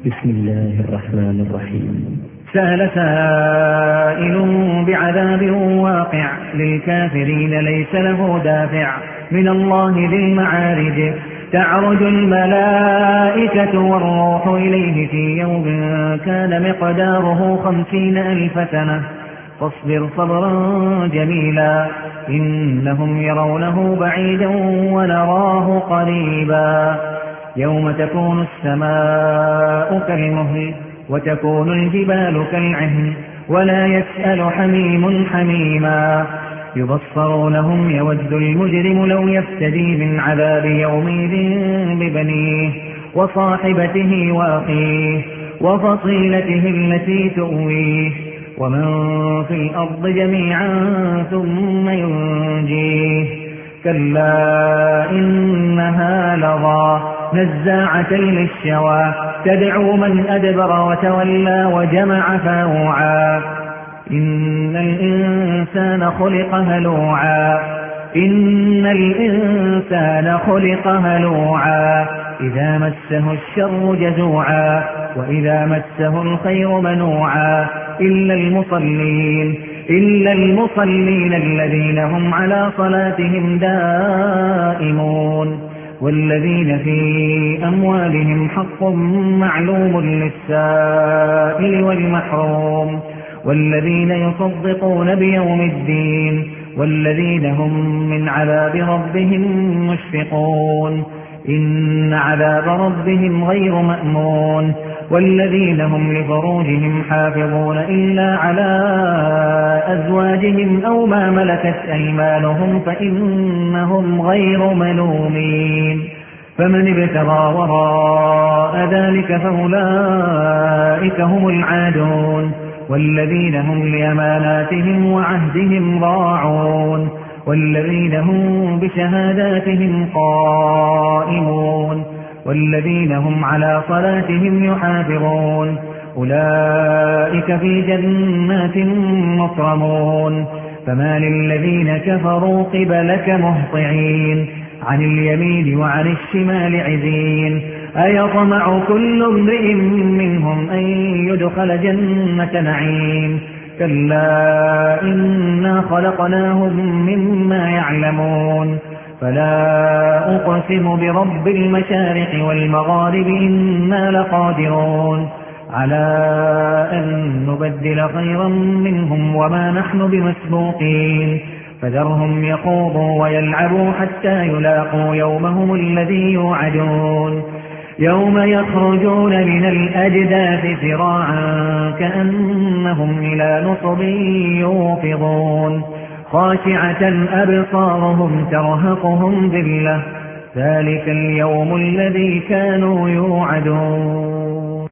بسم الله الرحمن الرحيم. سأل سائل بعذاب واقع للكافرين ليس له دافع من الله ذي المعارج تعرج الملائكة والروح إليه في يوم كان مقداره 50,000 سنة فاصبر صبرا جميلا إنهم يرونه بعيدا ونراه قريبا يوم تكون السماء كالمهل وتكون الجبال كالعهن ولا يسأل حميم حميما يبصرونهم يود المجرم لو يفتدي من عذاب يومئذ ببنيه وصاحبته وأخيه وفصيلته التي تؤويه ومن في الأرض جميعا ثم ينجيه كلا إنها لظى نزاعة للشوى تدعو من أدبر وتولى وجمع فاوعى إن الإنسان خلق هلوعا إذا مسه الشر جزوعا وإذا مسه الخير منوعا إلا المصلين الذين هم على صلاتهم دائمون والذين في أموالهم حق معلوم للسائل والمحروم والذين يصدقون بيوم الدين والذين هم من عذاب ربهم مشفقون إن عذاب ربهم غير مأمون والذين هم لفروجهم حافظون إلا على أزواجهم أو ما ملكت أيمانهم فإنهم غير ملومين فمن ابتغى وراء ذلك فأولئك هم العادون والذين هم لأماناتهم وعهدهم راعون والذين هم بشهاداتهم قائمون والذين هم على صلاتهم يحافظون أولئك في جنات مكرمون فما للذين كفروا قبلك مهطعين عن اليمين وعن الشمال عزين أيطمع كل امرئ منهم أن يدخل جنة نعيم كلا إنا خلقناهم مما يعلمون فلا أقسم برب المشارق والمغارب إنا لقادرون على أن نبدل خيرا منهم وما نحن بمسبوقين فذرهم يخوضوا ويلعبوا حتى يلاقوا يومهم الذي يوعدون يوم يخرجون من الأجداث سراعا كأنهم إلى نصب يوفضون خاشعة أبصارهم ترهقهم ذلة ذلك اليوم الذي كانوا يوعدون.